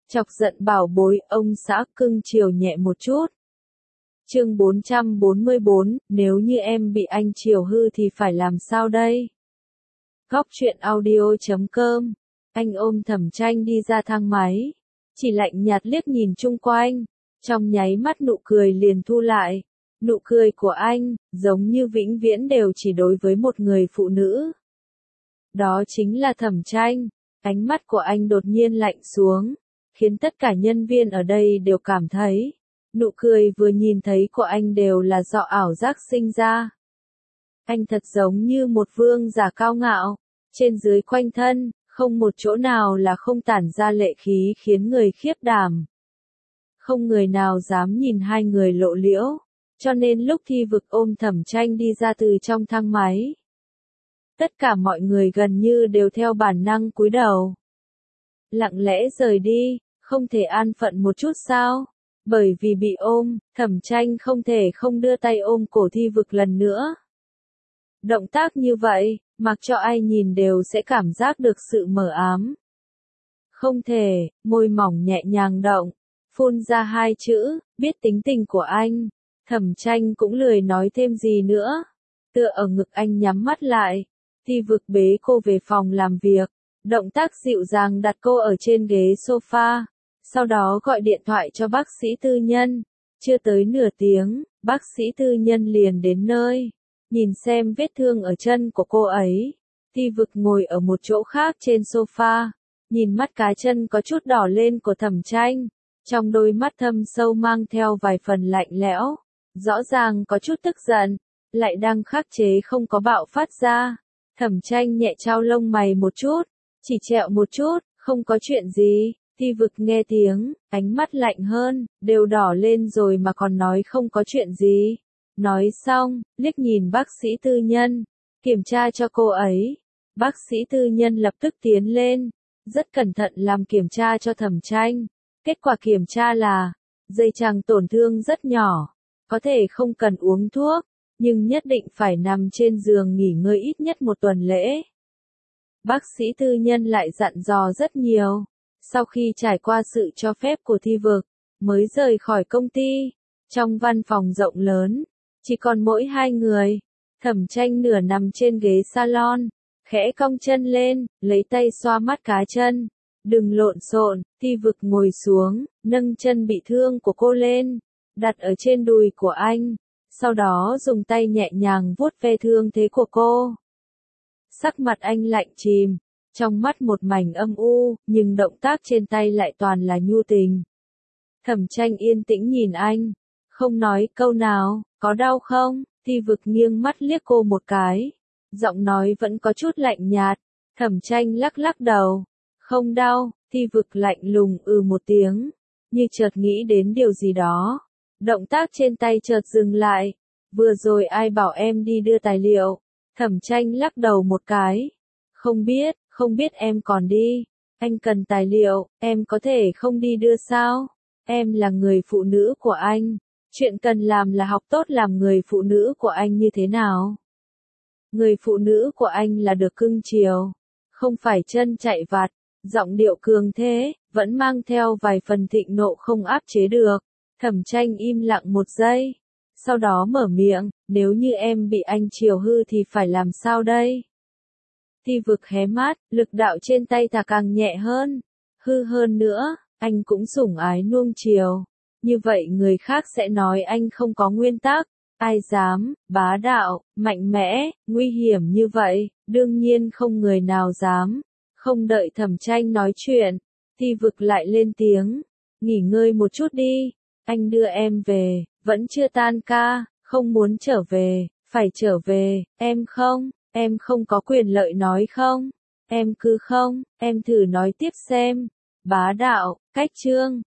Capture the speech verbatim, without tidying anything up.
Chọc giận bảo bối, ông xã cưng chiều nhẹ một chút. Chương bốn trăm bốn mươi bốn, nếu như em bị anh chiều hư thì phải làm sao đây? Góc truyện audio chấm com. Anh ôm Thẩm Tranh đi ra thang máy, chỉ lạnh nhạt liếc nhìn chung quanh, trong nháy mắt nụ cười liền thu lại. Nụ cười của anh, giống như vĩnh viễn đều chỉ đối với một người phụ nữ. Đó chính là Thẩm Tranh. Ánh mắt của anh đột nhiên lạnh xuống, khiến tất cả nhân viên ở đây đều cảm thấy, nụ cười vừa nhìn thấy của anh đều là do ảo giác sinh ra. Anh thật giống như một vương giả cao ngạo, trên dưới quanh thân, không một chỗ nào là không tản ra lệ khí khiến người khiếp đảm. Không người nào dám nhìn hai người lộ liễu, cho nên lúc Thi Vực ôm Thẩm Tranh đi ra từ trong thang máy, tất cả mọi người gần như đều theo bản năng cúi đầu. Lặng lẽ rời đi, không thể an phận một chút sao? Bởi vì bị ôm, Thẩm Tranh không thể không đưa tay ôm cổ Thi Vực lần nữa. Động tác như vậy, mặc cho ai nhìn đều sẽ cảm giác được sự mờ ám. Không thể, môi mỏng nhẹ nhàng động, phun ra hai chữ, biết tính tình của anh. Thẩm Tranh cũng lười nói thêm gì nữa. Tựa ở ngực anh nhắm mắt lại. Thi Vực bế cô về phòng làm việc. Động tác dịu dàng đặt cô ở trên ghế sofa. Sau đó gọi điện thoại cho bác sĩ tư nhân. Chưa tới nửa tiếng, bác sĩ tư nhân liền đến nơi. Nhìn xem vết thương ở chân của cô ấy. Thi Vực ngồi ở một chỗ khác trên sofa. Nhìn mắt cá chân có chút đỏ lên của Thẩm Tranh. Trong đôi mắt thâm sâu mang theo vài phần lạnh lẽo. Rõ ràng có chút tức giận. Lại đang khắc chế không có bạo phát ra. Thẩm Tranh nhẹ trao lông mày một chút. Chỉ trẹo một chút, không có chuyện gì. Thi Vực nghe tiếng, ánh mắt lạnh hơn, đều đỏ lên rồi mà còn nói không có chuyện gì. Nói xong, liếc nhìn bác sĩ tư nhân, kiểm tra cho cô ấy. Bác sĩ tư nhân lập tức tiến lên, rất cẩn thận làm kiểm tra cho Thẩm Tranh. Kết quả kiểm tra là, dây chằng tổn thương rất nhỏ, có thể không cần uống thuốc, nhưng nhất định phải nằm trên giường nghỉ ngơi ít nhất một tuần lễ. Bác sĩ tư nhân lại dặn dò rất nhiều. Sau khi trải qua sự cho phép của Thi Vực, mới rời khỏi công ty. Trong văn phòng rộng lớn, chỉ còn mỗi hai người. Thẩm Tranh nửa nằm trên ghế salon, khẽ cong chân lên, lấy tay xoa mắt cá chân. Đừng lộn xộn. Thi Vực ngồi xuống, nâng chân bị thương của cô lên, đặt ở trên đùi của anh. Sau đó dùng tay nhẹ nhàng vuốt ve thương thế của cô. Sắc mặt anh lạnh chìm, trong mắt một mảnh âm u, nhưng động tác trên tay lại toàn là nhu tình. Thẩm Tranh yên tĩnh nhìn anh, không nói câu nào. Có đau không? Thi Vực nghiêng mắt liếc cô một cái, giọng nói vẫn có chút lạnh nhạt. Thẩm Tranh lắc lắc đầu, không đau. Thi Vực lạnh lùng ừ một tiếng, như chợt nghĩ đến điều gì đó. Động tác trên tay chợt dừng lại. Vừa rồi ai bảo em đi đưa tài liệu? Thẩm Tranh lắc đầu một cái. Không biết, không biết em còn đi. Anh cần tài liệu, em có thể không đi đưa sao? Em là người phụ nữ của anh. Chuyện cần làm là học tốt làm người phụ nữ của anh như thế nào? Người phụ nữ của anh là được cưng chiều, không phải chân chạy vặt. Giọng điệu cường thế, vẫn mang theo vài phần thịnh nộ không áp chế được. Thẩm Tranh im lặng một giây. Sau đó mở miệng, nếu như em bị anh chiều hư thì phải làm sao đây? Thi Vực hé mắt, lực đạo trên tay thà càng nhẹ hơn. Hư hơn nữa, anh cũng sủng ái nuông chiều. Như vậy người khác sẽ nói anh không có nguyên tắc. Ai dám, bá đạo, mạnh mẽ, nguy hiểm như vậy, đương nhiên không người nào dám. Không đợi Thẩm Tranh nói chuyện, Thi Vực lại lên tiếng. Nghỉ ngơi một chút đi, anh đưa em về, vẫn chưa tan ca, không muốn trở về, phải trở về, em không, em không có quyền lợi nói không, em cứ không, em thử nói tiếp xem. Bá đạo, cách chương.